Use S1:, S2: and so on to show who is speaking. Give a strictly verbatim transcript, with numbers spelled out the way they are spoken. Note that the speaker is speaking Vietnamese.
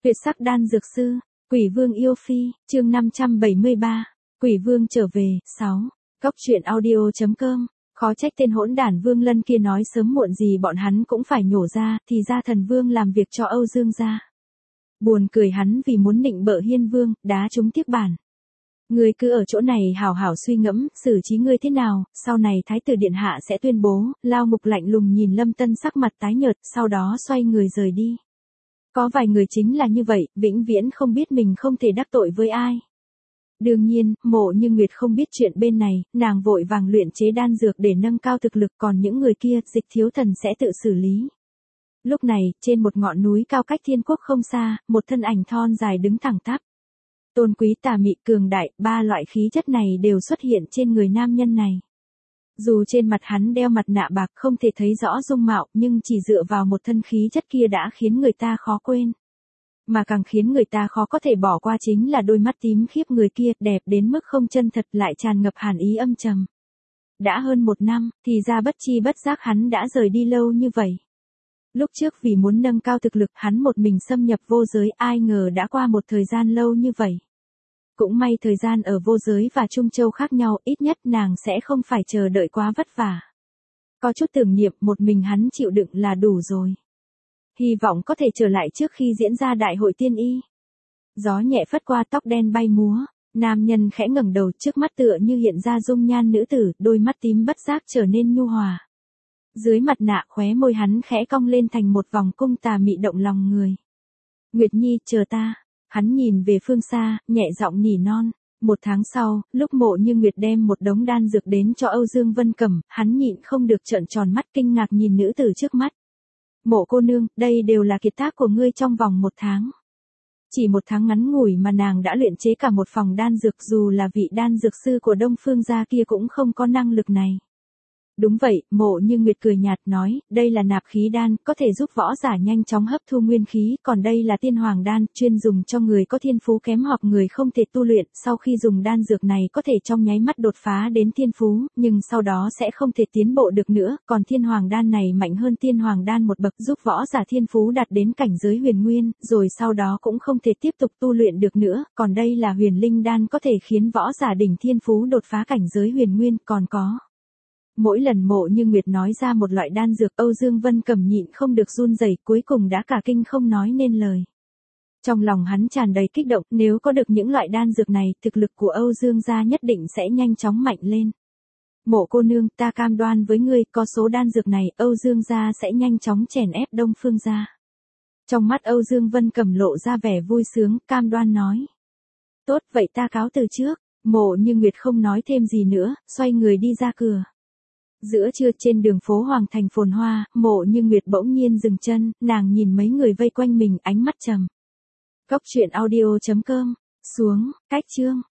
S1: Tuyệt sắc đan dược sư, Quỷ Vương yêu phi, chương năm trăm bảy mươi ba, Quỷ Vương trở về, sáu. Cóc truyện audio chấm com, khó trách tên hỗn đản Vương Lân kia nói sớm muộn gì bọn hắn cũng phải nhổ ra, thì ra Thần Vương làm việc cho Âu Dương gia. Buồn cười hắn vì muốn nịnh bợ Hiên Vương, đá trúng tiếp bản. Ngươi cứ ở chỗ này hảo hảo suy ngẫm, xử trí ngươi thế nào, sau này Thái tử Điện Hạ sẽ tuyên bố, Lao Mục lạnh lùng nhìn Lâm Tân sắc mặt tái nhợt, sau đó xoay người rời đi. Có vài người chính là như vậy, vĩnh viễn không biết mình không thể đắc tội với ai. Đương nhiên, Mộ Như Nguyệt không biết chuyện bên này, nàng vội vàng luyện chế đan dược để nâng cao thực lực, còn những người kia, Dịch Thiếu Thần sẽ tự xử lý. Lúc này, trên một ngọn núi cao cách Thiên Quốc không xa, một thân ảnh thon dài đứng thẳng tắp. Tôn quý, tà mị, cường đại, ba loại khí chất này đều xuất hiện trên người nam nhân này. Dù trên mặt hắn đeo mặt nạ bạc không thể thấy rõ dung mạo, nhưng chỉ dựa vào một thân khí chất kia đã khiến người ta khó quên. Mà càng khiến người ta khó có thể bỏ qua chính là đôi mắt tím khiếp người kia, đẹp đến mức không chân thật lại tràn ngập hàn ý âm trầm. Đã hơn một năm, thì ra bất chi bất giác hắn đã rời đi lâu như vậy. Lúc trước vì muốn nâng cao thực lực hắn một mình xâm nhập vô giới, ai ngờ đã qua một thời gian lâu như vậy. Cũng may thời gian ở vô giới và Trung Châu khác nhau, ít nhất nàng sẽ không phải chờ đợi quá vất vả. Có chút tưởng niệm, một mình hắn chịu đựng là đủ rồi. Hy vọng có thể trở lại trước khi diễn ra đại hội tiên y. Gió nhẹ phất qua tóc đen bay múa, nam nhân khẽ ngẩng đầu, trước mắt tựa như hiện ra dung nhan nữ tử, đôi mắt tím bất giác trở nên nhu hòa. Dưới mặt nạ khóe môi hắn khẽ cong lên thành một vòng cung tà mị động lòng người. Nguyệt Nhi, chờ ta. Hắn nhìn về phương xa, nhẹ giọng nỉ non. Một tháng sau, lúc Mộ Như Nguyệt đem một đống đan dược đến cho Âu Dương Vân Cẩm, hắn nhịn không được trợn tròn mắt kinh ngạc nhìn nữ tử trước mắt. Mộ cô nương, đây đều là kiệt tác của ngươi trong vòng một tháng. Chỉ một tháng ngắn ngủi mà nàng đã luyện chế cả một phòng đan dược, dù là vị đan dược sư của Đông Phương gia kia cũng không có năng lực này. Đúng vậy, Mộ Như Nguyệt cười nhạt nói, đây là nạp khí đan, có thể giúp võ giả nhanh chóng hấp thu nguyên khí, còn đây là tiên hoàng đan, chuyên dùng cho người có thiên phú kém hoặc người không thể tu luyện, sau khi dùng đan dược này có thể trong nháy mắt đột phá đến thiên phú, nhưng sau đó sẽ không thể tiến bộ được nữa, còn thiên hoàng đan này mạnh hơn tiên hoàng đan một bậc, giúp võ giả thiên phú đạt đến cảnh giới huyền nguyên, rồi sau đó cũng không thể tiếp tục tu luyện được nữa, còn đây là huyền linh đan, có thể khiến võ giả đỉnh thiên phú đột phá cảnh giới huyền nguyên, còn có. Mỗi lần Mộ Như Nguyệt nói ra một loại đan dược, Âu Dương Vân Cẩm nhịn không được run rẩy, cuối cùng đã cả kinh không nói nên lời. Trong lòng hắn tràn đầy kích động, nếu có được những loại đan dược này, thực lực của Âu Dương gia nhất định sẽ nhanh chóng mạnh lên. Mộ cô nương, ta cam đoan với ngươi, có số đan dược này, Âu Dương gia sẽ nhanh chóng chèn ép Đông Phương gia. Trong mắt Âu Dương Vân Cẩm lộ ra vẻ vui sướng, cam đoan nói. Tốt, vậy ta cáo từ trước. Mộ Như Nguyệt không nói thêm gì nữa, xoay người đi ra cửa. Giữa trưa trên đường phố Hoàng Thành phồn hoa, Mộ Như Nguyệt bỗng nhiên dừng chân, nàng nhìn mấy người vây quanh mình, ánh mắt trầm. Cóc truyện audio chấm com, xuống, cách chương.